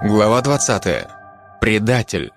Глава 20. Предатель.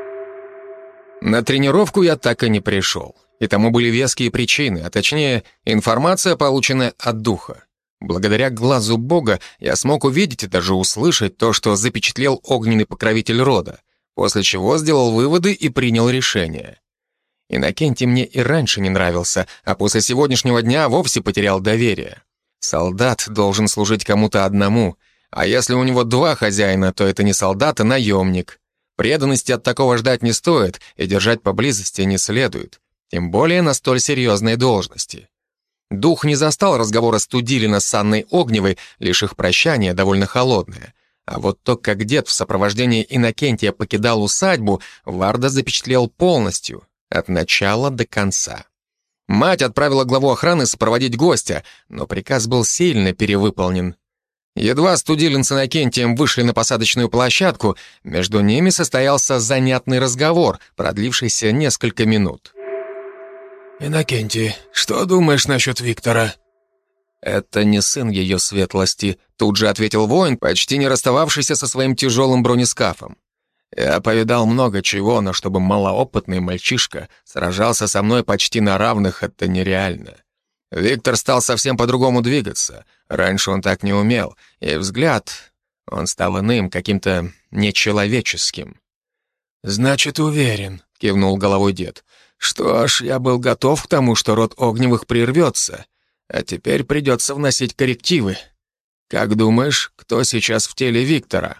На тренировку я так и не пришел. И тому были веские причины, а точнее, информация, полученная от духа. Благодаря глазу Бога я смог увидеть и даже услышать то, что запечатлел огненный покровитель рода, после чего сделал выводы и принял решение. Иннокентий мне и раньше не нравился, а после сегодняшнего дня вовсе потерял доверие. Солдат должен служить кому-то одному, а если у него два хозяина, то это не солдат, а наемник. Преданности от такого ждать не стоит, и держать поблизости не следует, тем более на столь серьезной должности. Дух не застал разговора Студилина с Анной Огневой, лишь их прощание довольно холодное. А вот то, как дед в сопровождении Иннокентия покидал усадьбу, Варда запечатлел полностью, от начала до конца. Мать отправила главу охраны сопроводить гостя, но приказ был сильно перевыполнен. Едва Студилин с Иннокентием вышли на посадочную площадку, между ними состоялся занятный разговор, продлившийся несколько минут. «Иннокентий, что думаешь насчет Виктора?» «Это не сын ее светлости», — тут же ответил воин, почти не расстававшийся со своим тяжелым бронескафом. «Я повидал много чего, но чтобы малоопытный мальчишка сражался со мной почти на равных, это нереально. Виктор стал совсем по-другому двигаться. Раньше он так не умел, и взгляд, он стал иным, каким-то нечеловеческим». «Значит, уверен», — кивнул головой дед. «Что ж, я был готов к тому, что род Огневых прервется, а теперь придется вносить коррективы. Как думаешь, кто сейчас в теле Виктора?»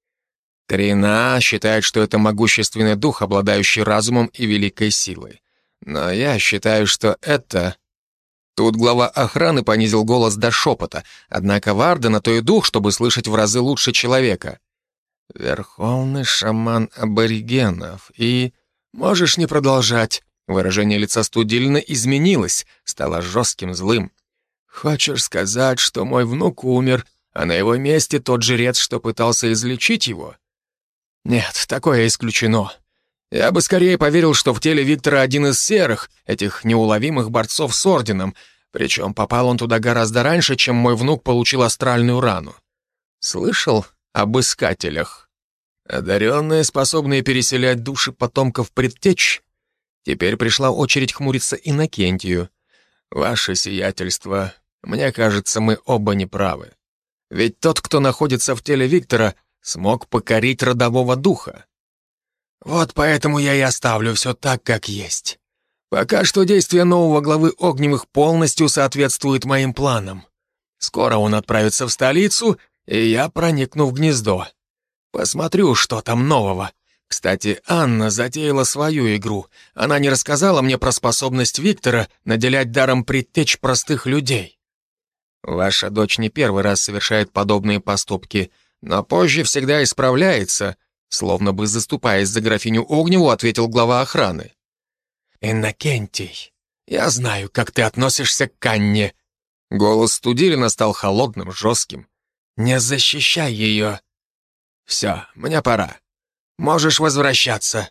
Крина считает, что это могущественный дух, обладающий разумом и великой силой. Но я считаю, что это... Тут глава охраны понизил голос до шепота, однако Варда на то и дух, чтобы слышать в разы лучше человека. Верховный шаман аборигенов и... «Можешь не продолжать». Выражение лица Студилина изменилось, стало жестким, злым. «Хочешь сказать, что мой внук умер, а на его месте тот жрец, что пытался излечить его?» «Нет, такое исключено. Я бы скорее поверил, что в теле Виктора один из серых, этих неуловимых борцов с орденом, причем попал он туда гораздо раньше, чем мой внук получил астральную рану. Слышал об искателях? Одаренные, способные переселять души потомков предтеч? Теперь пришла очередь хмуриться Иннокентию. Ваше сиятельство, мне кажется, мы оба неправы. Ведь тот, кто находится в теле Виктора, смог покорить родового духа. Вот поэтому я и оставлю все так, как есть. Пока что действие нового главы Огневых полностью соответствует моим планам. Скоро он отправится в столицу, и я проникну в гнездо. Посмотрю, что там нового. Кстати, Анна затеяла свою игру. Она не рассказала мне про способность Виктора наделять даром предтеч простых людей. Ваша дочь не первый раз совершает подобные поступки, но позже всегда исправляется, словно бы заступаясь за графиню Огневу, ответил глава охраны. «Иннокентий, я знаю, как ты относишься к Анне». Голос Студилина стал холодным, жестким. «Не защищай ее. Все, мне пора. Можешь возвращаться».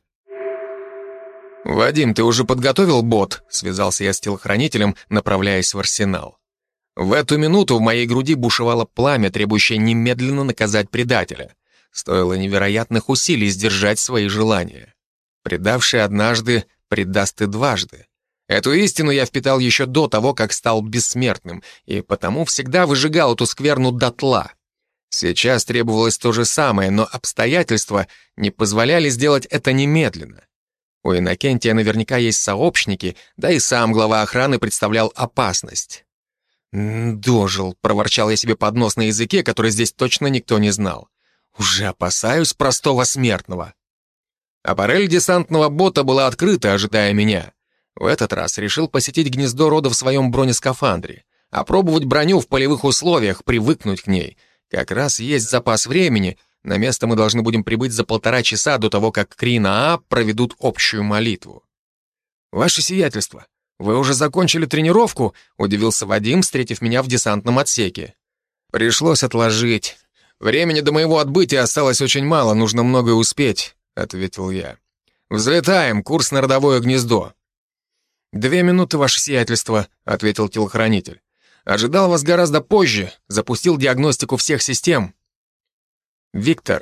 «Вадим, ты уже подготовил бот?» — связался я с телохранителем, направляясь в арсенал. В эту минуту в моей груди бушевало пламя, требующее немедленно наказать предателя. Стоило невероятных усилий сдержать свои желания. Предавший однажды, предаст и дважды. Эту истину я впитал еще до того, как стал бессмертным, и потому всегда выжигал эту скверну дотла. Сейчас требовалось то же самое, но обстоятельства не позволяли сделать это немедленно. У Иннокентия наверняка есть сообщники, да и сам глава охраны представлял опасность. «Дожил», — проворчал я себе под нос на языке, который здесь точно никто не знал. «Уже опасаюсь простого смертного». Аппарель десантного бота была открыта, ожидая меня. В этот раз решил посетить гнездо рода в своем бронескафандре, опробовать броню в полевых условиях, привыкнуть к ней. Как раз есть запас времени, на место мы должны будем прибыть за 1,5 часа до того, как Крина проведут общую молитву. «Ваше сиятельство, вы уже закончили тренировку?» — удивился Вадим, встретив меня в десантном отсеке. «Пришлось отложить. Времени до моего отбытия осталось очень мало, нужно многое успеть», — ответил я. «Взлетаем, курс на родовое гнездо». 2 минуты, ваше сиятельство», — ответил телохранитель. «Ожидал вас гораздо позже, запустил диагностику всех систем». «Виктор,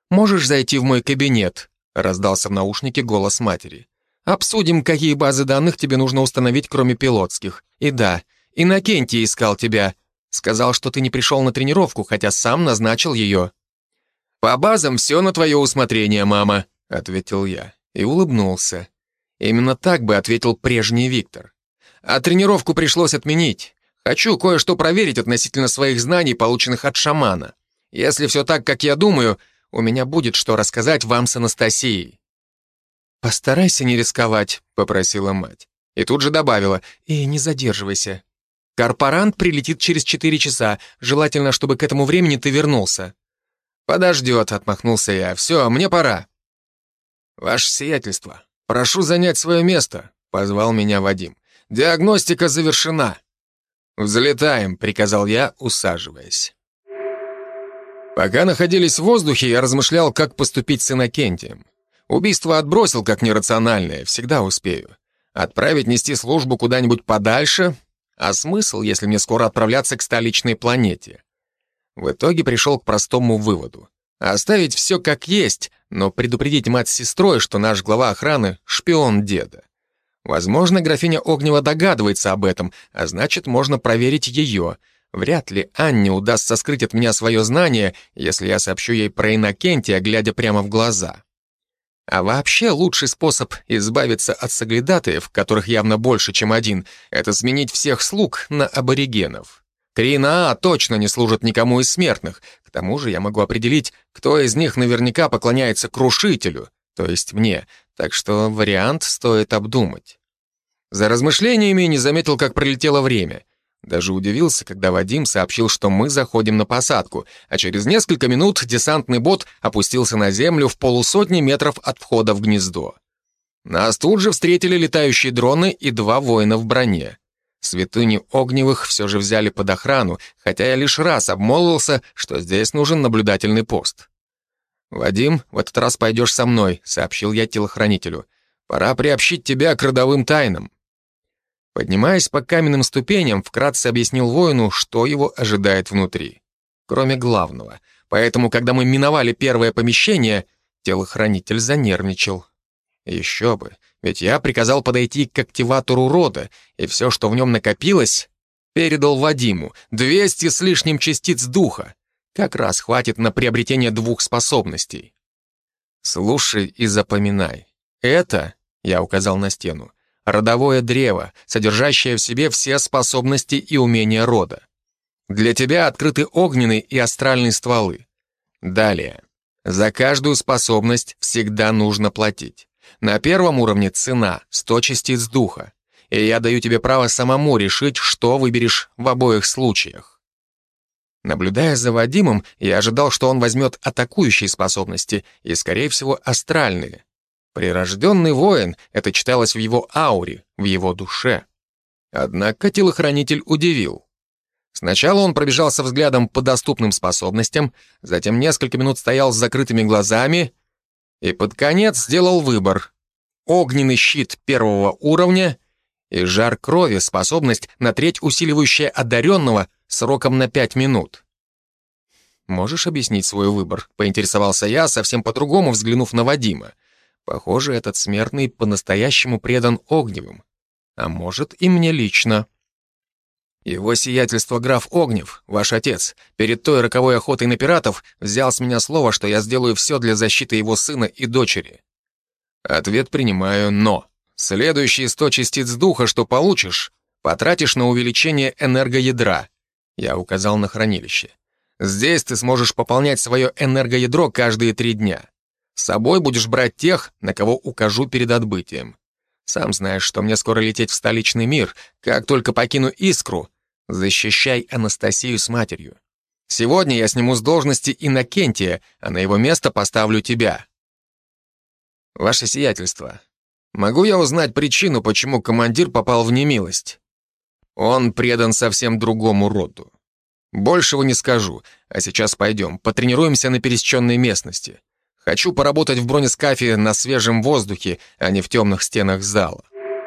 «Можешь зайти в мой кабинет?» — раздался в наушнике голос матери. «Обсудим, какие базы данных тебе нужно установить, кроме пилотских. И да, Иннокентий искал тебя. Сказал, что ты не пришел на тренировку, хотя сам назначил ее». «По базам все на твое усмотрение, мама», — ответил я и улыбнулся. Именно так бы ответил прежний Виктор. «А тренировку пришлось отменить. Хочу кое-что проверить относительно своих знаний, полученных от шамана. Если все так, как я думаю, у меня будет что рассказать вам с Анастасией». «Постарайся не рисковать», — попросила мать. И тут же добавила: «И не задерживайся. Корпорант прилетит через 4 часа. Желательно, чтобы к этому времени ты вернулся». «Подождет», — отмахнулся я. «Все, мне пора». «Ваше сиятельство, прошу занять свое место», — позвал меня Вадим. «Диагностика завершена». «Взлетаем», — приказал я, усаживаясь. Пока находились в воздухе, я размышлял, как поступить с Иннокентием. Убийство отбросил как нерациональное, всегда успею. Отправить нести службу куда-нибудь подальше? А смысл, если мне скоро отправляться к столичной планете? В итоге пришел к простому выводу. Оставить все как есть, но предупредить мать с сестрой, что наш глава охраны — шпион деда. Возможно, графиня Огнева догадывается об этом, а значит, можно проверить ее. Вряд ли Анне удастся скрыть от меня свое знание, если я сообщу ей про Иннокентия, глядя прямо в глаза. А вообще лучший способ избавиться от соглядатаев, которых явно больше, чем один, это сменить всех слуг на аборигенов. 3 на А точно не служат никому из смертных. К тому же я могу определить, кто из них наверняка поклоняется крушителю, то есть мне, так что вариант стоит обдумать. За размышлениями не заметил, как пролетело время. Даже удивился, когда Вадим сообщил, что мы заходим на посадку, а через несколько минут десантный бот опустился на землю в 150 метров от входа в гнездо. Нас тут же встретили летающие дроны и 2 воина в броне. Святыни Огневых все же взяли под охрану, хотя я лишь раз обмолвился, что здесь нужен наблюдательный пост. «Вадим, в этот раз пойдешь со мной», — сообщил я телохранителю. «Пора приобщить тебя к родовым тайнам». Поднимаясь по каменным ступеням, вкратце объяснил воину, что его ожидает внутри. Кроме главного. Поэтому, когда мы миновали первое помещение, телохранитель занервничал. Еще бы, ведь я приказал подойти к активатору рода, и все, что в нем накопилось, передал Вадиму. 200 с лишним частиц духа. Как раз хватит на приобретение 2 способностей. Слушай и запоминай. Это, я указал на стену, родовое древо, содержащее в себе все способности и умения рода. Для тебя открыты огненный и астральный стволы. Далее. За каждую способность всегда нужно платить. На первом уровне цена — 100 частиц духа. И я даю тебе право самому решить, что выберешь в обоих случаях. Наблюдая за Вадимом, я ожидал, что он возьмет атакующие способности и, скорее всего, астральные. Прирожденный воин — это читалось в его ауре, в его душе. Однако телохранитель удивил. Сначала он пробежался взглядом по доступным способностям, затем несколько минут стоял с закрытыми глазами и под конец сделал выбор. Огненный щит 1-го уровня и жар крови, способность на 1/3 усиливающая одаренного сроком на 5 минут. «Можешь объяснить свой выбор?» — поинтересовался я, совсем по-другому взглянув на Вадима. Похоже, этот смертный по-настоящему предан Огневым. А может, и мне лично. Его сиятельство граф Огнев, ваш отец, перед той роковой охотой на пиратов взял с меня слово, что я сделаю все для защиты его сына и дочери. Ответ принимаю, но следующие 100 частиц духа, что получишь, потратишь на увеличение энергоядра. Я указал на хранилище. Здесь ты сможешь пополнять свое энергоядро каждые 3 дня. С собой будешь брать тех, на кого укажу перед отбытием. Сам знаешь, что мне скоро лететь в столичный мир. Как только покину Искру, защищай Анастасию с матерью. Сегодня я сниму с должности Иннокентия, а на его место поставлю тебя. Ваше сиятельство, могу я узнать причину, почему командир попал в немилость? Он предан совсем другому роду. Большего не скажу, а сейчас пойдем, потренируемся на пересеченной местности. Хочу поработать в бронескафе на свежем воздухе, а не в темных стенах зала.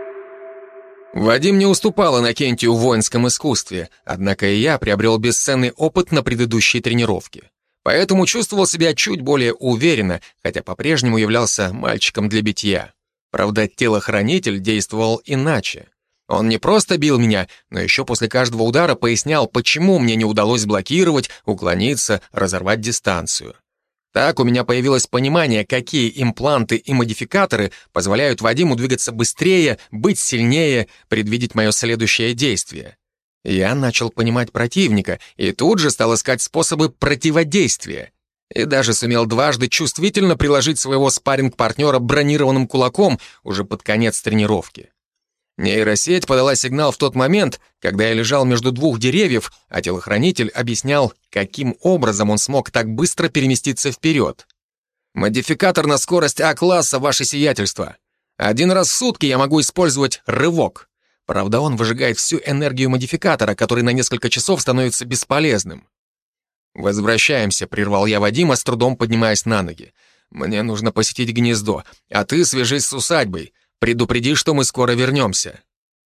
Вадим не уступал Иннокентию в воинском искусстве, однако и я приобрел бесценный опыт на предыдущей тренировке. Поэтому чувствовал себя чуть более уверенно, хотя по-прежнему являлся мальчиком для битья. Правда, телохранитель действовал иначе. Он не просто бил меня, но еще после каждого удара пояснял, почему мне не удалось блокировать, уклониться, разорвать дистанцию. Так у меня появилось понимание, какие импланты и модификаторы позволяют Вадиму двигаться быстрее, быть сильнее, предвидеть мое следующее действие. Я начал понимать противника и тут же стал искать способы противодействия. И даже сумел дважды чувствительно приложить своего спарринг-партнера бронированным кулаком уже под конец тренировки. Нейросеть подала сигнал в тот момент, когда я лежал между двух деревьев, а телохранитель объяснял, каким образом он смог так быстро переместиться вперед. «Модификатор на скорость А-класса, ваше сиятельство. 1 раз в сутки я могу использовать рывок. Правда, он выжигает всю энергию модификатора, который на несколько часов становится бесполезным». «Возвращаемся», — прервал я Вадима, с трудом поднимаясь на ноги. «Мне нужно посетить гнездо, а ты свяжись с усадьбой. Предупреди, что мы скоро вернемся».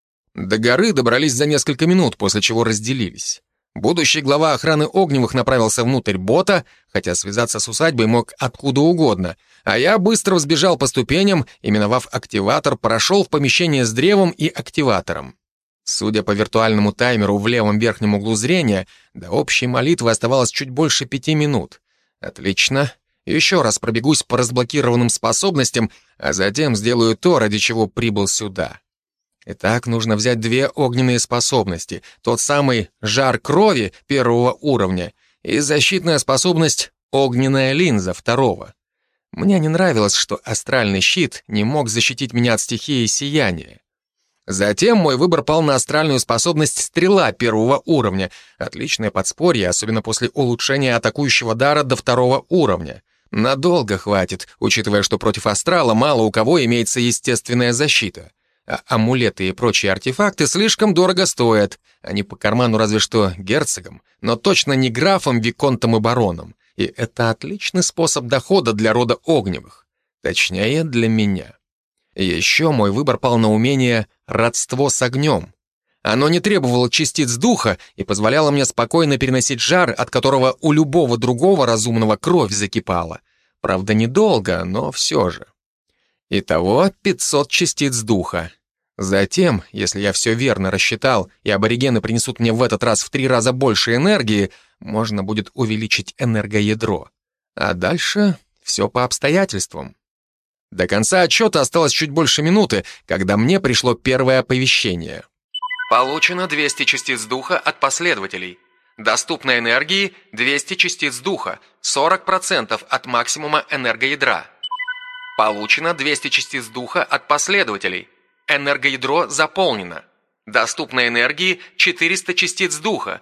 До горы добрались за несколько минут, после чего разделились. Будущий глава охраны Огневых направился внутрь бота, хотя связаться с усадьбой мог откуда угодно, а я быстро взбежал по ступеням и, миновав активатор, прошел в помещение с древом и активатором. Судя по виртуальному таймеру в левом верхнем углу зрения, до общей молитвы оставалось чуть больше 5 минут. Отлично. Еще раз пробегусь по разблокированным способностям, а затем сделаю то, ради чего прибыл сюда. Итак, нужно взять 2 огненные способности. Тот самый жар крови 1-го уровня и защитная способность огненная линза 2-го. Мне не нравилось, что астральный щит не мог защитить меня от стихии сияния. Затем мой выбор пал на астральную способность стрела 1-го уровня. Отличное подспорье, особенно после улучшения атакующего дара до 2-го уровня. Надолго хватит, учитывая, что против астрала мало у кого имеется естественная защита. А амулеты и прочие артефакты слишком дорого стоят. Они по карману разве что герцогам, но точно не графам, виконтам и баронам. И это отличный способ дохода для рода Огневых. Точнее, для меня. Еще мой выбор пал на умение «родство с огнем». Оно не требовало частиц духа и позволяло мне спокойно переносить жар, от которого у любого другого разумного кровь закипала. Правда, недолго, но все же. Итого 500 частиц духа. Затем, если я все верно рассчитал, и аборигены принесут мне в этот раз в 3 раза больше энергии, можно будет увеличить энергоядро. А дальше все по обстоятельствам. До конца отчета осталось чуть больше минуты, когда мне пришло первое оповещение. Получено 200 частиц духа от последователей. Доступной энергии 200 частиц духа, 40% от максимума энергоядра. Получено 200 частиц духа от последователей. Энергоядро заполнено. Доступной энергии 400 частиц духа,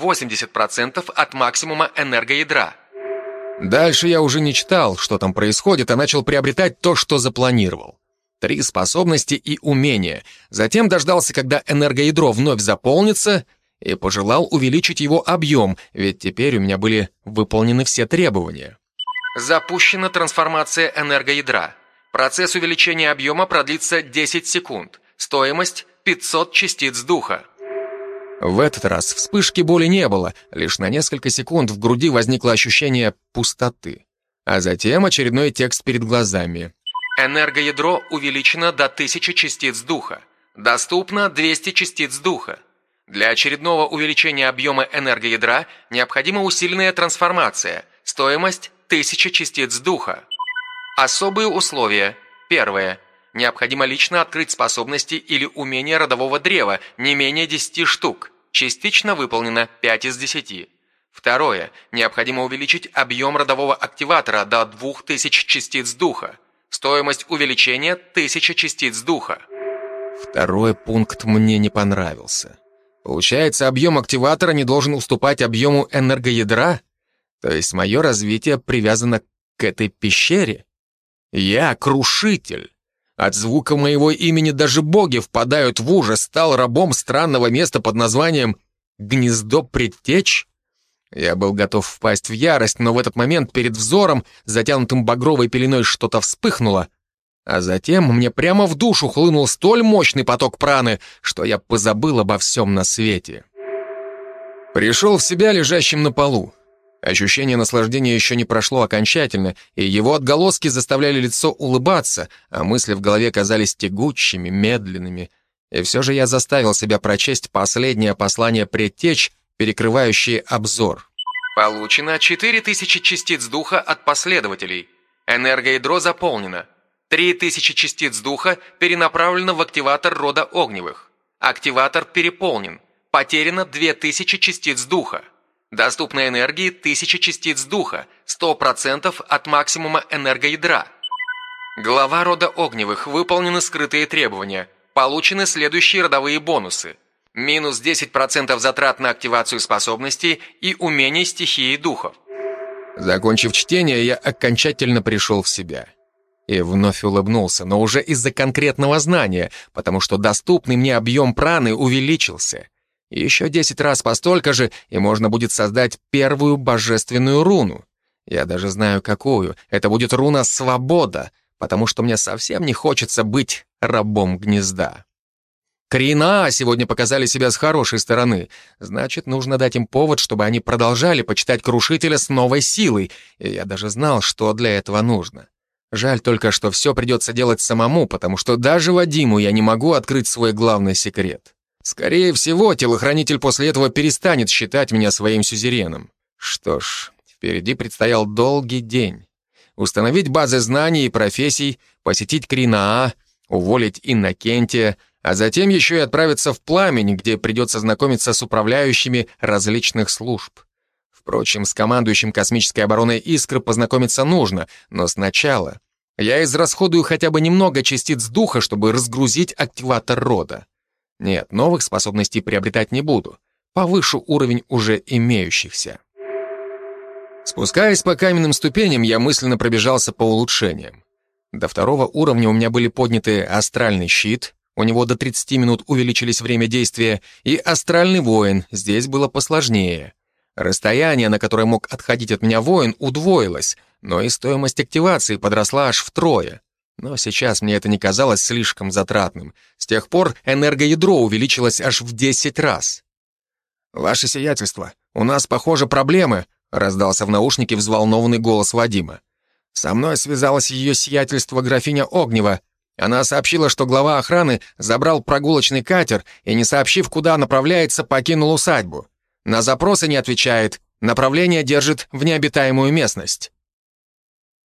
80% от максимума энергоядра. Дальше я уже не читал, что там происходит, а начал приобретать то, что запланировал. 3 способности и умения. Затем дождался, когда энергоядро вновь заполнится, и пожелал увеличить его объем, ведь теперь у меня были выполнены все требования. Запущена трансформация энергоядра. Процесс увеличения объема продлится 10 секунд. Стоимость 500 частиц духа. В этот раз вспышки боли не было, лишь на несколько секунд в груди возникло ощущение пустоты. А затем очередной текст перед глазами. Энергоядро увеличено до 1000 частиц духа. Доступно 200 частиц духа. Для очередного увеличения объема энергоядра необходима усиленная трансформация. Стоимость 1000 частиц духа. Особые условия. Первое. Необходимо лично открыть способности или умения родового древа, не менее 10 штук. Частично выполнено 5 из 10. Второе. Необходимо увеличить объем родового активатора до 2000 частиц духа. Стоимость увеличения 1000 частиц духа. Второй пункт мне не понравился. Получается, объем активатора не должен уступать объему энергоядра? То есть мое развитие привязано к этой пещере? Я крушитель. От звука моего имени даже боги впадают в ужас, стал рабом странного места под названием «Гнездо предтеч». Я был готов впасть в ярость, но в этот момент перед взором, затянутым багровой пеленой, что-то вспыхнуло, а затем мне прямо в душу хлынул столь мощный поток праны, что я позабыл обо всем на свете. Пришел в себя лежащим на полу. Ощущение наслаждения еще не прошло окончательно, и его отголоски заставляли лицо улыбаться, а мысли в голове казались тягучими, медленными. И все же я заставил себя прочесть последнее послание предтеч, перекрывающее обзор. Получено 4000 частиц духа от последователей. Энергоядро заполнено. 3000 частиц духа перенаправлено в активатор рода Огневых. Активатор переполнен. Потеряно 2000 частиц духа. Доступной энергии 1000 частиц духа, 100% от максимума энергоядра. Глава рода Огневых, выполнены скрытые требования. Получены следующие родовые бонусы. Минус 10% затрат на активацию способностей и умений стихии духов. Закончив чтение, я окончательно пришел в себя. И вновь улыбнулся, но уже из-за конкретного знания, потому что доступный мне объем праны увеличился. Еще 10 раз по столько же, и можно будет создать первую божественную руну. Я даже знаю, какую. Это будет руна «Свобода», потому что мне совсем не хочется быть рабом гнезда. Крина сегодня показали себя с хорошей стороны. Значит, нужно дать им повод, чтобы они продолжали почитать Крушителя с новой силой. И я даже знал, что для этого нужно. Жаль только, что все придется делать самому, потому что даже Вадиму я не могу открыть свой главный секрет. Скорее всего, телохранитель после этого перестанет считать меня своим сюзереном. Что ж, впереди предстоял долгий день. Установить базы знаний и профессий, посетить Кринаа, уволить Иннокентия, а затем еще и отправиться в Пламень, где придется знакомиться с управляющими различных служб. Впрочем, с командующим космической обороной «Искры» познакомиться нужно, но сначала я израсходую хотя бы немного частиц духа, чтобы разгрузить активатор рода. Нет, новых способностей приобретать не буду. Повышу уровень уже имеющихся. Спускаясь по каменным ступеням, я мысленно пробежался по улучшениям. До 2-го уровня у меня были подняты астральный щит, у него до 30 минут увеличились время действия, и астральный воин, здесь было посложнее. Расстояние, на которое мог отходить от меня воин, удвоилось, но и стоимость активации подросла аж втрое. Но сейчас мне это не казалось слишком затратным. С тех пор энергоядро увеличилось аж в 10 раз. «Ваше сиятельство, у нас, похоже, проблемы», — раздался в наушнике взволнованный голос Вадима. «Со мной связалось ее сиятельство графиня Огнева. Она сообщила, что глава охраны забрал прогулочный катер и, не сообщив, куда направляется, покинул усадьбу. На запросы не отвечает, направление держит в необитаемую местность».